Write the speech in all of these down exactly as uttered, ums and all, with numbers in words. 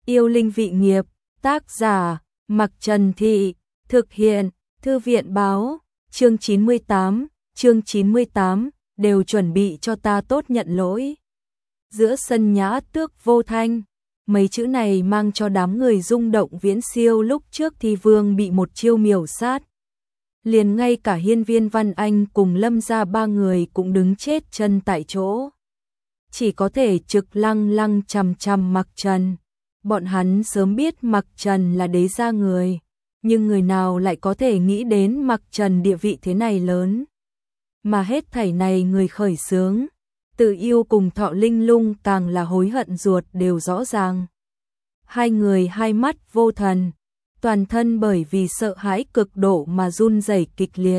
Yêu linh vị nghiệp, tác giả, Mặc Trần Thị, thực hiện, Thư viện báo, chương chín mươi tám, chương chín mươi tám, đều chuẩn bị cho ta tốt nhận lỗi. Giữa sân nhã tước vô thanh, mấy chữ này mang cho đám người rung động viễn siêu lúc trước Thi Vương bị một chiêu miểu sát. Liền ngay cả Hiên Viên Văn Anh cùng Lâm gia ba người cũng đứng chết chân tại chỗ. Chỉ có thể trực lăng lăng chằm chằm Mặc Trần. Bọn hắn sớm biết Mặc Trần là đế gia người, nhưng người nào lại có thể nghĩ đến Mặc Trần địa vị thế này lớn. Mà hết thảy này người khởi xướng, Từ Yêu cùng Thọ Linh Lung càng là hối hận ruột đều rõ ràng. Hai người hai mắt vô thần, toàn thân bởi vì sợ hãi cực độ mà run rẩy kịch liệt.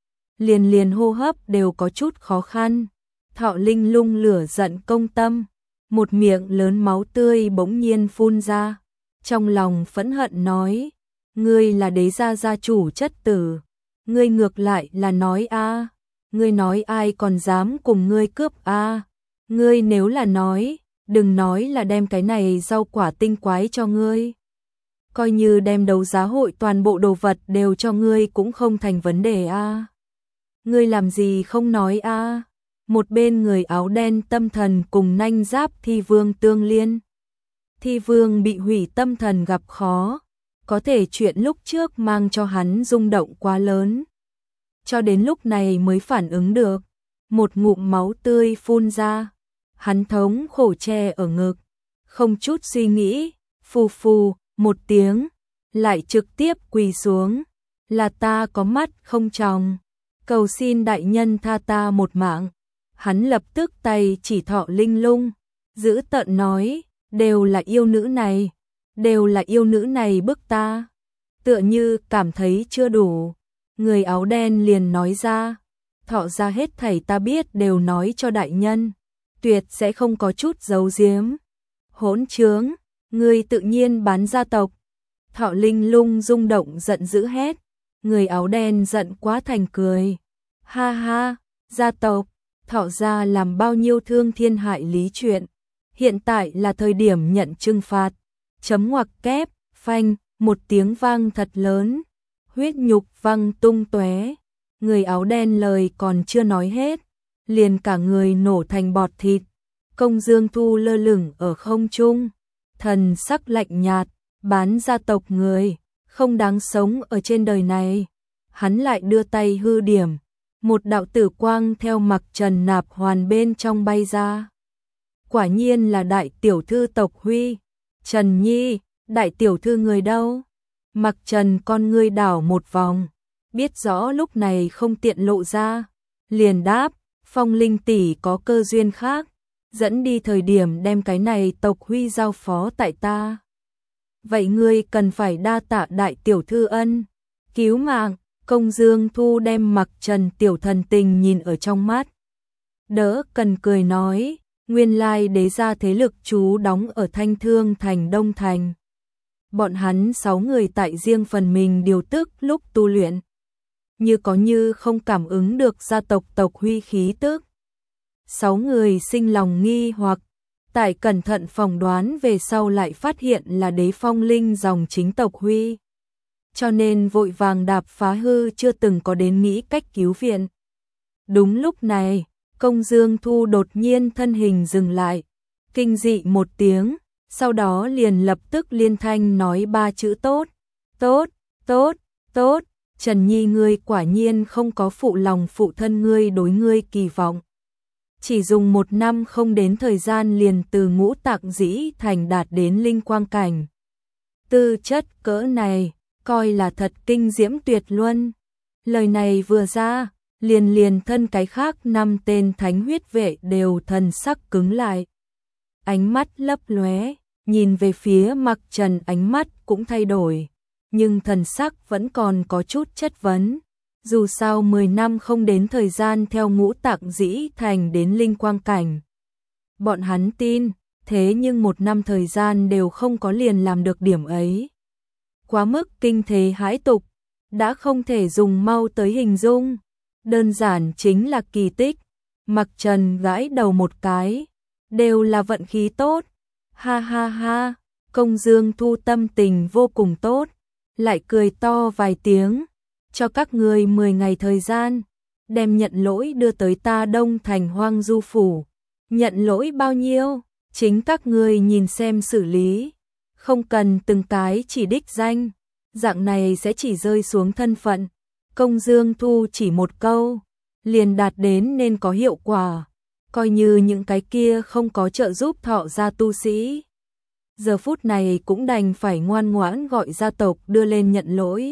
Liền liền hô hấp đều có chút khó khăn. Thọ Linh Lung lửa giận công tâm, một miệng lớn máu tươi bỗng nhiên phun ra. Trong lòng phẫn hận nói, ngươi là đế gia gia chủ chất tử, ngươi ngược lại là nói a, ngươi nói ai còn dám cùng ngươi cướp a, ngươi nếu là nói, đừng nói là đem cái này rau quả tinh quái cho ngươi. Coi như đem đấu giá hội toàn bộ đồ vật đều cho ngươi cũng không thành vấn đề a. Ngươi làm gì không nói a? Một bên người áo đen tâm thần cùng nanh giáp Thi Vương tương liên. Thi Vương bị hủy tâm thần gặp khó, có thể chuyện lúc trước mang cho hắn rung động quá lớn. Cho đến lúc này mới phản ứng được, một ngụm máu tươi phun ra, hắn thống khổ che ở ngực, không chút suy nghĩ, phù phù, một tiếng, lại trực tiếp quỳ xuống, là ta có mắt không tròng, cầu xin đại nhân tha ta một mạng. Hắn lập tức tay chỉ Thọ Linh Lung, giữ tợn nói, đều là yêu nữ này, đều là yêu nữ này bức ta. Tựa như cảm thấy chưa đủ, người áo đen liền nói ra, Thọ ra hết thảy ta biết đều nói cho đại nhân, tuyệt sẽ không có chút giấu giếm. Hỗn trướng, ngươi tự nhiên bán gia tộc. Thọ Linh Lung rung động giận dữ hét, người áo đen giận quá thành cười. Ha ha, gia tộc, Thọ gia làm bao nhiêu thương thiên hại lý chuyện, hiện tại là thời điểm nhận trừng phạt. Chấm ngoặc kép, phanh, một tiếng vang thật lớn, huyết nhục văng tung tóe. Người áo đen lời còn chưa nói hết, liền cả người nổ thành bọt thịt. Công Dương Thu lơ lửng ở không trung, thần sắc lạnh nhạt, bán gia tộc người, không đáng sống ở trên đời này. Hắn lại đưa tay hư điểm, một đạo tử quang theo Mặc Trần nạp hoàn bên trong bay ra. Quả nhiên là đại tiểu thư tộc Huy. Trần Nhi, đại tiểu thư người đâu? Mặc Trần con ngươi đảo một vòng, biết rõ lúc này không tiện lộ ra, liền đáp, Phong Linh tỷ có cơ duyên khác, dẫn đi thời điểm đem cái này tộc Huy giao phó tại ta. Vậy ngươi cần phải đa tạ đại tiểu thư ân cứu mạng. Công Dương Thu đem Mặc Trần tiểu thần tình nhìn ở trong mắt. Đỡ cần cười nói, nguyên lai đế gia thế lực chú đóng ở Thanh Thương thành Đông Thành. Bọn hắn sáu người tại riêng phần mình điều tức lúc tu luyện, như có như không cảm ứng được gia tộc tộc Huy khí tức. Sáu người sinh lòng nghi hoặc, tại cẩn thận phỏng đoán về sau lại phát hiện là đế phong linh dòng chính tộc Huy. Cho nên vội vàng đạp phá hư chưa từng có đến nghĩ cách cứu viện. Đúng lúc này, Công Dương Thu đột nhiên thân hình dừng lại, kinh dị một tiếng, sau đó liền lập tức liên thanh nói ba chữ tốt, tốt, tốt, tốt. Trần Nhi ngươi quả nhiên không có phụ lòng phụ thân ngươi đối ngươi kỳ vọng. Chỉ dùng một năm không đến thời gian liền từ ngũ tạng dĩ thành đạt đến linh quang cảnh. Tư chất cỡ này, coi là thật kinh diễm tuyệt luân. Lời này vừa ra, liền liền thân cái khác năm tên thánh huyết vệ đều thần sắc cứng lại. Ánh mắt lấp lóe, nhìn về phía Mặc Trần ánh mắt cũng thay đổi, nhưng thần sắc vẫn còn có chút chất vấn. Dù sao mười năm không đến thời gian theo ngũ tạng dĩ thành đến linh quang cảnh. Bọn hắn tin, thế nhưng một năm thời gian đều không có liền làm được điểm ấy. Quá mức kinh thế hãi tục, đã không thể dùng mau tới hình dung, đơn giản chính là kỳ tích. Mặc Trần gãi đầu một cái, đều là vận khí tốt. Ha ha ha, Công Dương Thu tâm tình vô cùng tốt, lại cười to vài tiếng, cho các người mười ngày thời gian, đem nhận lỗi đưa tới ta Đông Thành Hoang Du Phủ. Nhận lỗi bao nhiêu, chính các người nhìn xem xử lý, không cần từng cái chỉ đích danh, dạng này sẽ chỉ rơi xuống thân phận. Công Dương Thu chỉ một câu, liền đạt đến nên có hiệu quả, coi như những cái kia không có trợ giúp Thọ gia tu sĩ. Giờ phút này cũng đành phải ngoan ngoãn gọi gia tộc đưa lên nhận lỗi.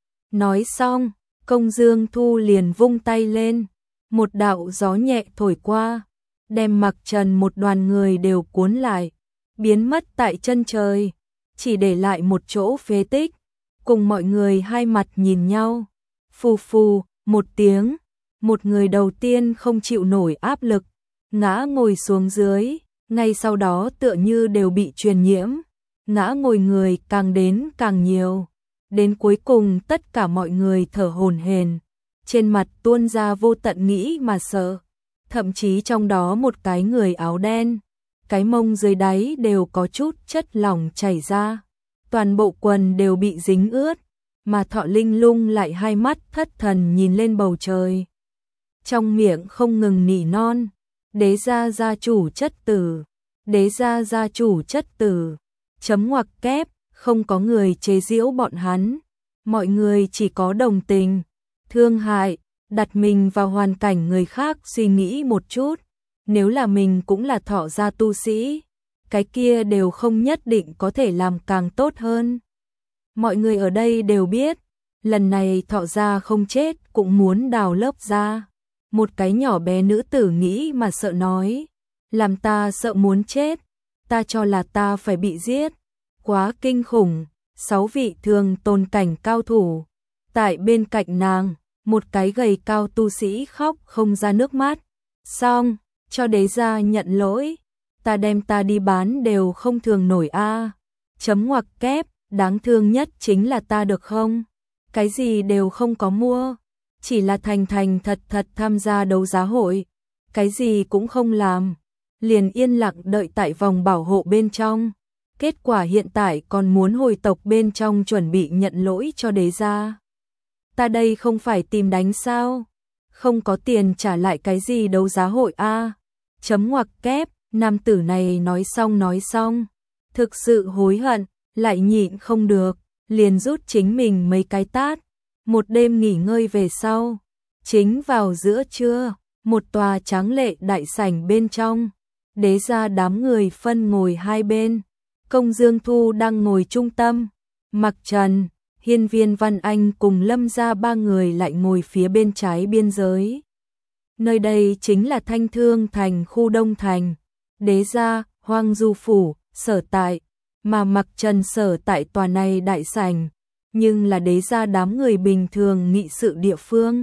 Nói xong, Công Dương Thu liền vung tay lên, một đạo gió nhẹ thổi qua, đem Mặc Trần một đoàn người đều cuốn lại, biến mất tại chân trời, chỉ để lại một chỗ phế tích, cùng mọi người hai mặt nhìn nhau. Phù phù, một tiếng, một người đầu tiên không chịu nổi áp lực, ngã ngồi xuống dưới, ngay sau đó tựa như đều bị truyền nhiễm, ngã ngồi người càng đến càng nhiều. Đến cuối cùng tất cả mọi người thở hổn hển, trên mặt tuôn ra vô tận nghĩ mà sợ, thậm chí trong đó một cái người áo đen, cái mông dưới đáy đều có chút chất lỏng chảy ra, toàn bộ quần đều bị dính ướt, mà Thọ Linh Lung lại hai mắt thất thần nhìn lên bầu trời. Trong miệng không ngừng nỉ non, đế gia gia chủ chất tử, đế gia gia chủ chất tử, chấm ngoặc kép, không có người chế giễu bọn hắn, mọi người chỉ có đồng tình, thương hại, đặt mình vào hoàn cảnh người khác suy nghĩ một chút, nếu là mình cũng là Thọ gia tu sĩ, cái kia đều không nhất định có thể làm càng tốt hơn. Mọi người ở đây đều biết, lần này Thọ gia không chết cũng muốn đào lớp ra. Một cái nhỏ bé nữ tử nghĩ mà sợ nói, làm ta sợ muốn chết, ta cho là ta phải bị giết, quá kinh khủng. Sáu vị thường tôn cảnh cao thủ, tại bên cạnh nàng, một cái gầy cao tu sĩ khóc không ra nước mắt. Xong, cho đế gia nhận lỗi, ta đem ta đi bán đều không thường nổi a. Chấm ngoặc kép, đáng thương nhất chính là ta được không? Cái gì đều không có mua, chỉ là thành thành thật thật tham gia đấu giá hội, cái gì cũng không làm, liền yên lặng đợi tại vòng bảo hộ bên trong. Kết quả hiện tại còn muốn hồi tộc bên trong chuẩn bị nhận lỗi cho đế gia. Ta đây không phải tìm đánh sao? Không có tiền trả lại cái gì đấu giá hội a? Chấm ngoặc kép, nam tử này nói xong nói xong, thực sự hối hận, lại nhịn không được, liền rút chính mình mấy cái tát. Một đêm nghỉ ngơi về sau, chính vào giữa trưa, một tòa tráng lệ đại sảnh bên trong, đế gia đám người phân ngồi hai bên. Công Dương Thu đang ngồi trung tâm, Mặc Trần, Hiên Viên Văn Anh cùng Lâm gia ba người lại ngồi phía bên trái biên giới. Nơi đây chính là Thanh Thương Thành khu Đông Thành, đế gia, Hoang Du Phủ, sở tại, mà Mặc Trần sở tại tòa này đại sảnh, nhưng là đế gia đám người bình thường nghị sự địa phương.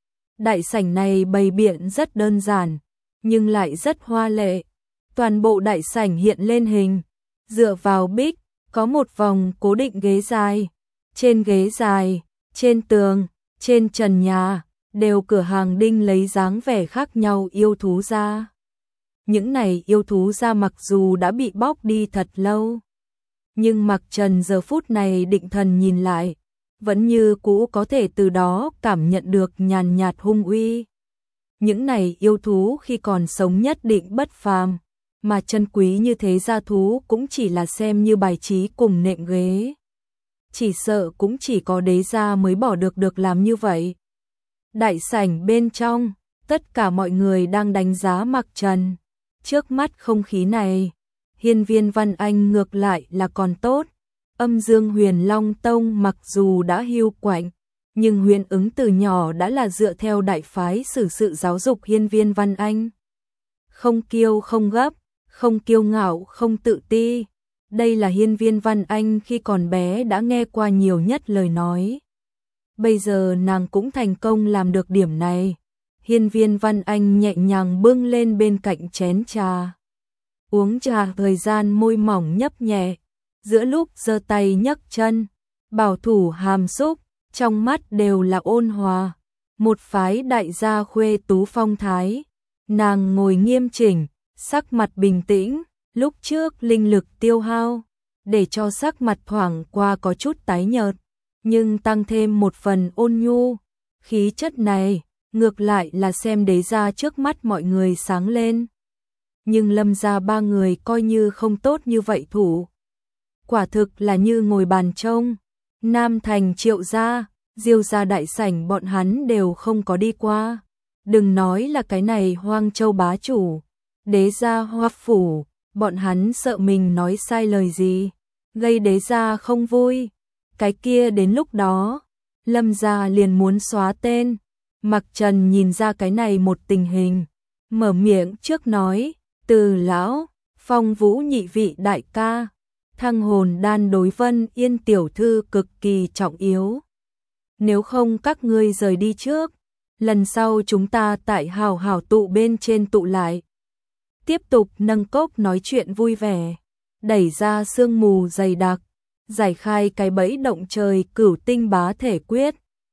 Đại sảnh này bày biện rất đơn giản, nhưng lại rất hoa lệ, toàn bộ đại sảnh hiện lên hình. Dựa vào bích, có một vòng cố định ghế dài, trên ghế dài, trên tường, trên trần nhà, đều cửa hàng đinh lấy dáng vẻ khác nhau yêu thú ra. Những này yêu thú ra mặc dù đã bị bóc đi thật lâu, nhưng Mặc Trần giờ phút này định thần nhìn lại, vẫn như cũ có thể từ đó cảm nhận được nhàn nhạt hung uy. Những này yêu thú khi còn sống nhất định bất phàm, mà chân quý như thế gia thú cũng chỉ là xem như bài trí cùng nệm ghế. Chỉ sợ cũng chỉ có đế gia mới bỏ được được làm như vậy. Đại sảnh bên trong, tất cả mọi người đang đánh giá Mặc Trần. Trước mắt không khí này, Hiên Viên Văn Anh ngược lại là còn tốt. Âm Dương Huyền Long Tông mặc dù đã hưu quạnh, nhưng Huyền Ứng từ nhỏ đã là dựa theo đại phái xử sự giáo dục Hiên Viên Văn Anh. Không kiêu không gấp, không kiêu ngạo không tự ti. Đây là Hiên Viên Văn Anh khi còn bé đã nghe qua nhiều nhất lời nói. Bây giờ nàng cũng thành công làm được điểm này. Hiên Viên Văn Anh nhẹ nhàng bưng lên bên cạnh chén trà. Uống trà thời gian môi mỏng nhấp nhẹ, giữa lúc giơ tay nhấc chân, bảo thủ hàm xúc, trong mắt đều là ôn hòa. Một phái đại gia khuê tú phong thái. Nàng ngồi nghiêm chỉnh, sắc mặt bình tĩnh, lúc trước linh lực tiêu hao, để cho sắc mặt thoảng qua có chút tái nhợt, nhưng tăng thêm một phần ôn nhu. Khí chất này, ngược lại là xem Đế gia trước mắt mọi người sáng lên. Nhưng Lâm gia ba người coi như không tốt như vậy thủ. Quả thực là như ngồi bàn trông. Nam Thành Triệu gia, Diêu gia đại sảnh bọn hắn đều không có đi qua. Đừng nói là cái này Hoang Châu bá chủ, Đế gia Hoa phủ, bọn hắn sợ mình nói sai lời gì, gây Đế gia không vui. Cái kia đến lúc đó, Lâm gia liền muốn xóa tên. Mặc Trần nhìn ra cái này một tình hình, mở miệng trước nói, Từ lão, Phong Vũ nhị vị đại ca, thăng hồn đan đối Vân Yên tiểu thư cực kỳ trọng yếu. Nếu không các ngươi rời đi trước, lần sau chúng ta tại hào hào tụ bên trên tụ lại. Tiếp tục nâng cốc nói chuyện vui vẻ, đẩy ra sương mù dày đặc, giải khai cái bẫy động trời cửu tinh bá thể quyết.